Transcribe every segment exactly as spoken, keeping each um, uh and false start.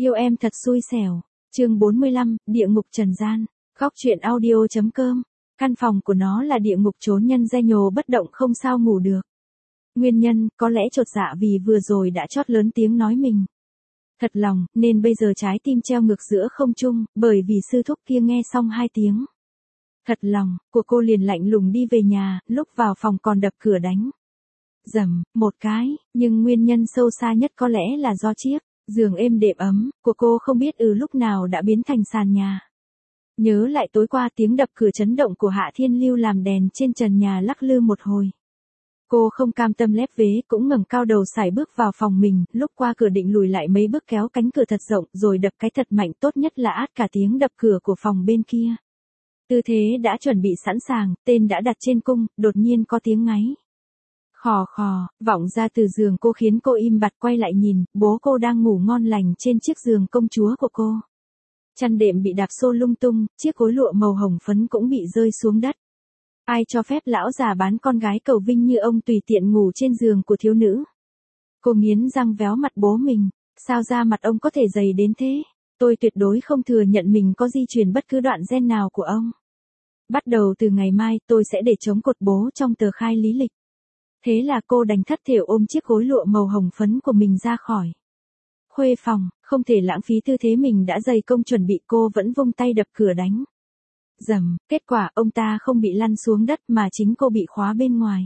Yêu em thật xui xẻo. Chương bốn mươi lăm, địa ngục trần gian. Góc truyện audio.com. Căn phòng của nó là địa ngục trốn nhân dây nhồ bất động không sao ngủ được. Nguyên nhân, có lẽ chột dạ vì vừa rồi đã chót lớn tiếng nói mình. Thật lòng, nên bây giờ trái tim treo ngược giữa không trung, bởi vì sư thúc kia nghe xong hai tiếng. Thật lòng, của cô liền lạnh lùng đi về nhà, lúc vào phòng còn đập cửa đánh. Dầm, một cái, nhưng nguyên nhân sâu xa nhất có lẽ là do chiếc giường êm đệm ấm của cô không biết ừ lúc nào đã biến thành sàn nhà. Nhớ lại tối qua tiếng đập cửa chấn động của Hạ Thiên Lưu làm đèn trên trần nhà lắc lư một hồi. Cô không cam tâm lép vế cũng ngẩng cao đầu sải bước vào phòng mình, lúc qua cửa định lùi lại mấy bước kéo cánh cửa thật rộng rồi đập cái thật mạnh, tốt nhất là át cả tiếng đập cửa của phòng bên kia. Tư thế đã chuẩn bị sẵn sàng, tên đã đặt trên cung, đột nhiên có tiếng ngáy. Khò khò, vọng ra từ giường cô khiến cô im bặt quay lại nhìn, bố cô đang ngủ ngon lành trên chiếc giường công chúa của cô. Chăn đệm bị đạp xô lung tung, chiếc gối lụa màu hồng phấn cũng bị rơi xuống đất. Ai cho phép lão già bán con gái cầu vinh như ông tùy tiện ngủ trên giường của thiếu nữ. Cô nghiến răng véo mặt bố mình, sao da mặt ông có thể dày đến thế? Tôi tuyệt đối không thừa nhận mình có di truyền bất cứ đoạn gen nào của ông. Bắt đầu từ ngày mai tôi sẽ để chống cột bố trong tờ khai lý lịch. Thế là cô đành thất thểu ôm chiếc gối lụa màu hồng phấn của mình ra khỏi khuê phòng, không thể lãng phí tư thế mình đã dày công chuẩn bị, cô vẫn vung tay đập cửa đánh. Dầm, kết quả ông ta không bị lăn xuống đất mà chính cô bị khóa bên ngoài.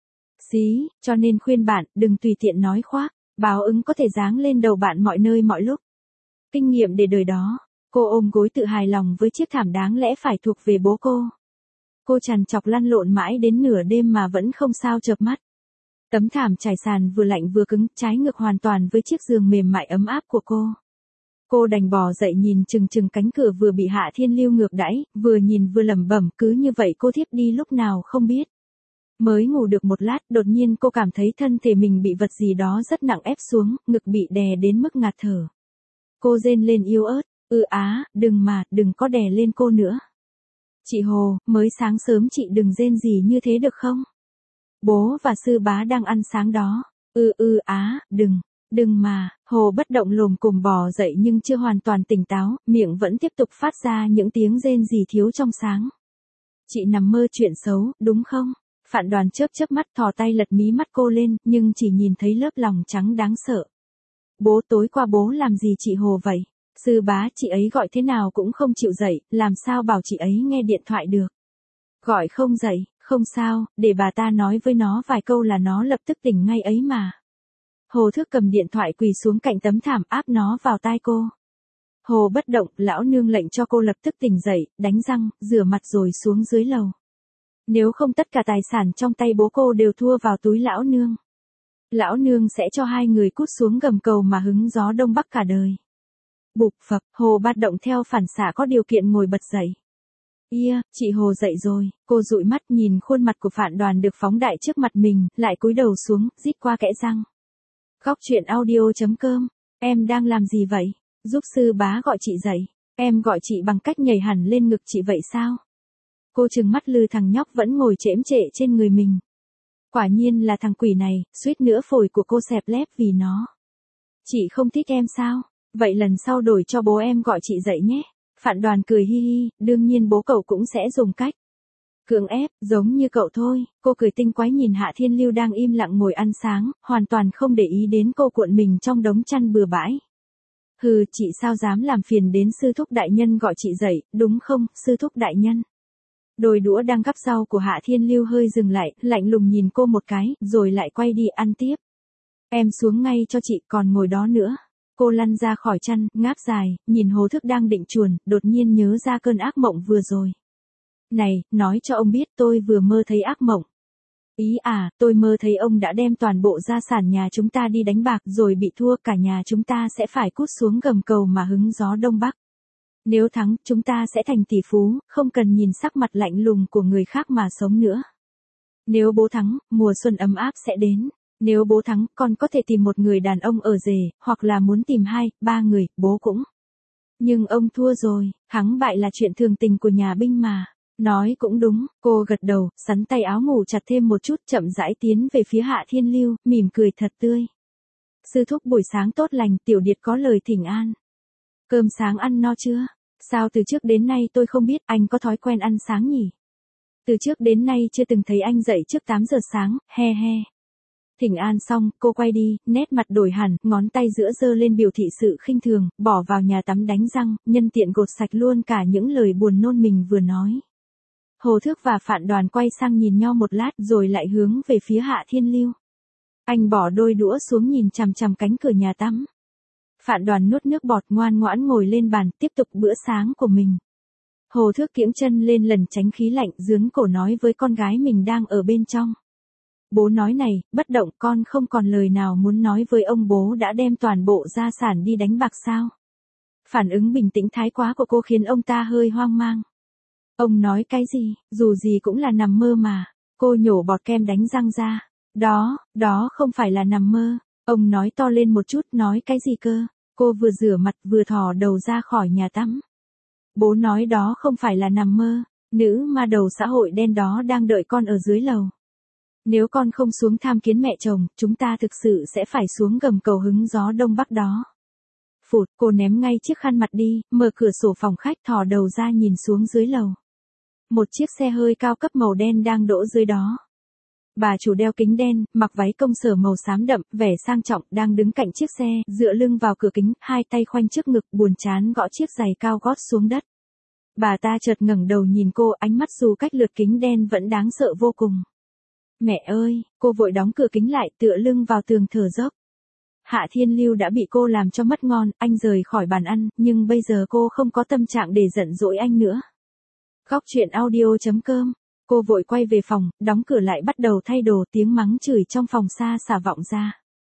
Xí, cho nên khuyên bạn, đừng tùy tiện nói khoác, báo ứng có thể giáng lên đầu bạn mọi nơi mọi lúc. Kinh nghiệm để đời đó, cô ôm gối tự hài lòng với chiếc thảm đáng lẽ phải thuộc về bố cô. Cô trằn trọc lăn lộn mãi đến nửa đêm mà vẫn không sao chợp mắt. Tấm thảm trải sàn vừa lạnh vừa cứng, trái ngược hoàn toàn với chiếc giường mềm mại ấm áp của cô. Cô đành bò dậy nhìn chừng chừng cánh cửa vừa bị Hạ Thiên Lưu ngược đãi, vừa nhìn vừa lẩm bẩm, cứ như vậy cô thiếp đi lúc nào không biết. Mới ngủ được một lát, đột nhiên cô cảm thấy thân thể mình bị vật gì đó rất nặng ép xuống, ngực bị đè đến mức ngạt thở. Cô rên lên yếu ớt, ư á, đừng mà, đừng có đè lên cô nữa. Chị Hồ, mới sáng sớm chị đừng rên gì như thế được không? Bố và sư bá đang ăn sáng đó. Ư ư á, đừng, đừng mà. Hồ bất động lồm cồm bò dậy nhưng chưa hoàn toàn tỉnh táo, miệng vẫn tiếp tục phát ra những tiếng rên rỉ thiếu trong sáng. Chị nằm mơ chuyện xấu, đúng không? Phạn Đoàn chớp chớp mắt thò tay lật mí mắt cô lên, nhưng chỉ nhìn thấy lớp lòng trắng đáng sợ. Bố, tối qua bố làm gì chị Hồ vậy? Sư bá, chị ấy gọi thế nào cũng không chịu dậy, làm sao bảo chị ấy nghe điện thoại được? Gọi không dậy, không sao, để bà ta nói với nó vài câu là nó lập tức tỉnh ngay ấy mà. Hồ Thước cầm điện thoại quỳ xuống cạnh tấm thảm áp nó vào tai cô. Hồ bất động, lão nương lệnh cho cô lập tức tỉnh dậy, đánh răng, rửa mặt rồi xuống dưới lầu. Nếu không tất cả tài sản trong tay bố cô đều thua vào túi lão nương. Lão nương sẽ cho hai người cút xuống gầm cầu mà hứng gió đông bắc cả đời. Bụp phập, Hồ bạt động theo phản xạ có điều kiện ngồi bật dậy. Ia, yeah, chị Hồ dậy rồi, cô dụi mắt nhìn khuôn mặt của Phạn Đoàn được phóng đại trước mặt mình, lại cúi đầu xuống, rít qua kẽ răng. Góc truyện audio.com, em đang làm gì vậy? Giúp sư bá gọi chị dậy, em gọi chị bằng cách nhảy hẳn lên ngực chị vậy sao? Cô trừng mắt lư thằng nhóc vẫn ngồi chễm trệ trên người mình. Quả nhiên là thằng quỷ này, suýt nữa phổi của cô xẹp lép vì nó. Chị không thích em sao? Vậy lần sau đổi cho bố em gọi chị dậy nhé. Phạn Đoàn cười hi hi, đương nhiên bố cậu cũng sẽ dùng cách cưỡng ép, giống như cậu thôi. Cô cười tinh quái nhìn Hạ Thiên Lưu đang im lặng ngồi ăn sáng, hoàn toàn không để ý đến cô cuộn mình trong đống chăn bừa bãi. Hừ, chị sao dám làm phiền đến sư thúc đại nhân gọi chị dậy, đúng không, sư thúc đại nhân? Đôi đũa đang gắp rau của Hạ Thiên Lưu hơi dừng lại, lạnh lùng nhìn cô một cái, rồi lại quay đi ăn tiếp. Em xuống ngay cho chị, còn ngồi đó nữa. Cô lăn ra khỏi chăn, ngáp dài, nhìn Hồ Thức đang định chuồn, đột nhiên nhớ ra cơn ác mộng vừa rồi. Này, nói cho ông biết tôi vừa mơ thấy ác mộng. Ý à, tôi mơ thấy ông đã đem toàn bộ gia sản nhà chúng ta đi đánh bạc rồi bị thua, cả nhà chúng ta sẽ phải cút xuống gầm cầu mà hứng gió đông bắc. Nếu thắng, chúng ta sẽ thành tỷ phú, không cần nhìn sắc mặt lạnh lùng của người khác mà sống nữa. Nếu bố thắng, mùa xuân ấm áp sẽ đến. Nếu bố thắng, con có thể tìm một người đàn ông ở rể, hoặc là muốn tìm hai, ba người, bố cũng. Nhưng ông thua rồi, thắng bại là chuyện thường tình của nhà binh mà. Nói cũng đúng, cô gật đầu, sắn tay áo ngủ chặt thêm một chút, chậm rãi tiến về phía Hạ Thiên Lưu, mỉm cười thật tươi. Sư thúc buổi sáng tốt lành, tiểu điệt có lời thỉnh an. Cơm sáng ăn no chưa? Sao từ trước đến nay tôi không biết anh có thói quen ăn sáng nhỉ? Từ trước đến nay chưa từng thấy anh dậy trước tám giờ sáng, he he. Thỉnh an xong, cô quay đi, nét mặt đổi hẳn, ngón tay giữa giơ lên biểu thị sự khinh thường, bỏ vào nhà tắm đánh răng, nhân tiện gột sạch luôn cả những lời buồn nôn mình vừa nói. Hồ Thước và Phạn Đoàn quay sang nhìn nhau một lát rồi lại hướng về phía Hạ Thiên Lưu. Anh bỏ đôi đũa xuống nhìn chằm chằm cánh cửa nhà tắm. Phạn Đoàn nuốt nước bọt ngoan ngoãn ngồi lên bàn tiếp tục bữa sáng của mình. Hồ Thước kiễng chân lên lần tránh khí lạnh dướn cổ nói với con gái mình đang ở bên trong. Bố nói này, bất động con không còn lời nào muốn nói với ông, bố đã đem toàn bộ gia sản đi đánh bạc sao? Phản ứng bình tĩnh thái quá của cô khiến ông ta hơi hoang mang. Ông nói cái gì, dù gì cũng là nằm mơ mà. Cô nhổ bọt kem đánh răng ra. Đó, đó không phải là nằm mơ. Ông nói to lên một chút, nói cái gì cơ? Cô vừa rửa mặt vừa thò đầu ra khỏi nhà tắm. Bố nói đó không phải là nằm mơ. Nữ ma đầu xã hội đen đó đang đợi con ở dưới lầu. Nếu con không xuống tham kiến mẹ chồng, chúng ta thực sự sẽ phải xuống gầm cầu hứng gió đông bắc đó. Phụt, cô ném ngay chiếc khăn mặt đi, mở cửa sổ phòng khách thò đầu ra nhìn xuống dưới lầu. Một chiếc xe hơi cao cấp màu đen đang đỗ dưới đó. Bà chủ đeo kính đen, mặc váy công sở màu xám đậm, vẻ sang trọng, đang đứng cạnh chiếc xe, dựa lưng vào cửa kính, hai tay khoanh trước ngực, buồn chán gõ chiếc giày cao gót xuống đất. Bà ta chợt ngẩng đầu nhìn cô, ánh mắt dù cách lượt kính đen vẫn đáng sợ vô cùng. Mẹ ơi, cô vội đóng cửa kính lại, tựa lưng vào tường thở dốc. Hạ Thiên Lưu đã bị cô làm cho mất ngon, anh rời khỏi bàn ăn, nhưng bây giờ cô không có tâm trạng để giận dỗi anh nữa. Góc truyện audio chấm com. Cô vội quay về phòng, đóng cửa lại bắt đầu thay đồ, tiếng mắng chửi trong phòng xa xả vọng ra.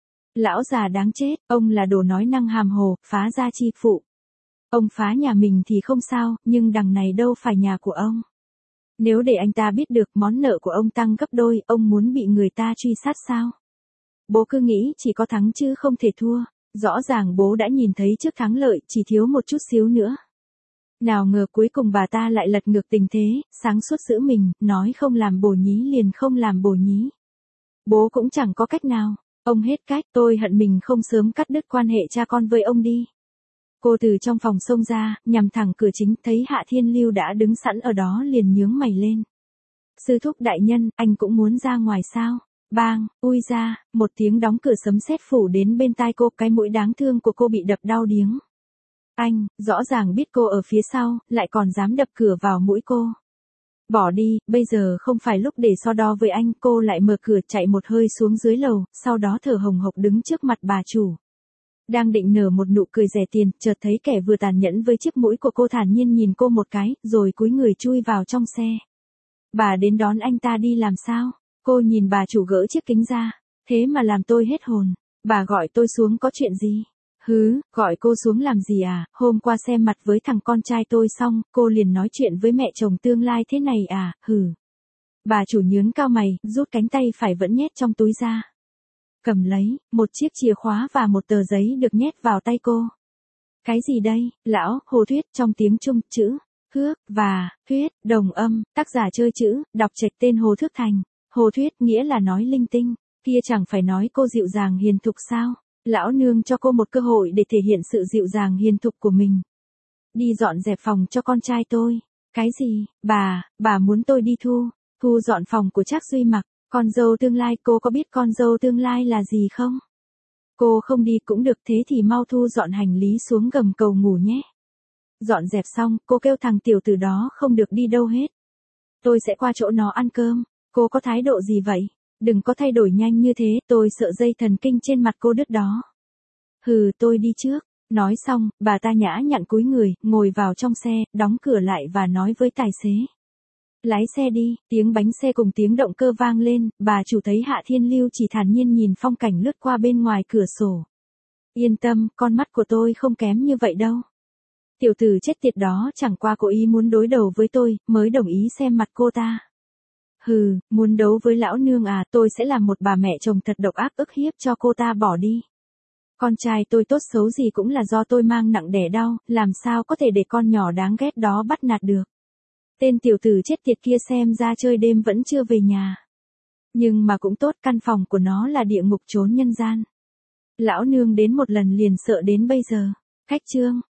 Lão già đáng chết, ông là đồ nói năng hàm hồ, phá gia chi phụ. Ông phá nhà mình thì không sao, nhưng đằng này đâu phải nhà của ông. Nếu để anh ta biết được món nợ của ông tăng gấp đôi, ông muốn bị người ta truy sát sao? Bố cứ nghĩ chỉ có thắng chứ không thể thua. Rõ ràng bố đã nhìn thấy trước thắng lợi, chỉ thiếu một chút xíu nữa. Nào ngờ cuối cùng bà ta lại lật ngược tình thế, sáng suốt giữ mình, nói không làm bổ nhí liền không làm bổ nhí. Bố cũng chẳng có cách nào. Ông hết cách, tôi hận mình không sớm cắt đứt quan hệ cha con với ông đi. Cô từ trong phòng xông ra, nhằm thẳng cửa chính, thấy Hạ Thiên Lưu đã đứng sẵn ở đó liền nhướng mày lên. Sư thúc đại nhân, anh cũng muốn ra ngoài sao? Bang, ui ra, một tiếng đóng cửa sấm sét phủ đến bên tai cô, cái mũi đáng thương của cô bị đập đau điếng. Anh, rõ ràng biết cô ở phía sau, lại còn dám đập cửa vào mũi cô. Bỏ đi, bây giờ không phải lúc để so đo với anh, cô lại mở cửa chạy một hơi xuống dưới lầu, sau đó thở hồng hộc đứng trước mặt bà chủ. Đang định nở một nụ cười rẻ tiền, chợt thấy kẻ vừa tàn nhẫn với chiếc mũi của cô thản nhiên nhìn cô một cái, rồi cúi người chui vào trong xe. Bà đến đón anh ta đi làm sao? Cô nhìn bà chủ gỡ chiếc kính ra. Thế mà làm tôi hết hồn. Bà gọi tôi xuống có chuyện gì? Hứ, gọi cô xuống làm gì à? Hôm qua xem mặt với thằng con trai tôi xong, cô liền nói chuyện với mẹ chồng tương lai thế này à? Hừ. Bà chủ nhướng cao mày, rút cánh tay phải vẫn nhét trong túi ra. Cầm lấy, một chiếc chìa khóa và một tờ giấy được nhét vào tay cô. Cái gì đây? Lão, Hồ Thuyết, trong tiếng Trung, chữ, Thước, và, Thuyết, đồng âm, tác giả chơi chữ, đọc trạch tên Hồ Thước Thành. Hồ Thuyết nghĩa là nói linh tinh, kia chẳng phải nói cô dịu dàng hiền thục sao? Lão nương cho cô một cơ hội để thể hiện sự dịu dàng hiền thục của mình. Đi dọn dẹp phòng cho con trai tôi. Cái gì? Bà, bà muốn tôi đi thu, thu dọn phòng của Trác Duy Mặc. Con dâu tương lai, cô có biết con dâu tương lai là gì không? Cô không đi cũng được, thế thì mau thu dọn hành lý xuống gầm cầu ngủ nhé. Dọn dẹp xong, cô kêu thằng tiểu tử đó không được đi đâu hết. Tôi sẽ qua chỗ nó ăn cơm. Cô có thái độ gì vậy? Đừng có thay đổi nhanh như thế, tôi sợ dây thần kinh trên mặt cô đứt đó. Hừ, tôi đi trước. Nói xong, bà ta nhã nhặn cúi người, ngồi vào trong xe, đóng cửa lại và nói với tài xế. Lái xe đi, tiếng bánh xe cùng tiếng động cơ vang lên, bà chủ thấy Hạ Thiên Lưu chỉ thản nhiên nhìn phong cảnh lướt qua bên ngoài cửa sổ. Yên tâm, con mắt của tôi không kém như vậy đâu. Tiểu tử chết tiệt đó chẳng qua cố ý muốn đối đầu với tôi, mới đồng ý xem mặt cô ta. Hừ, muốn đấu với lão nương à, tôi sẽ làm một bà mẹ chồng thật độc ác ức hiếp cho cô ta bỏ đi. Con trai tôi tốt xấu gì cũng là do tôi mang nặng đẻ đau, làm sao có thể để con nhỏ đáng ghét đó bắt nạt được. Tên tiểu tử chết tiệt kia xem ra chơi đêm vẫn chưa về nhà. Nhưng mà cũng tốt, căn phòng của nó là địa ngục chốn nhân gian. Lão nương đến một lần liền sợ đến bây giờ. Cách chương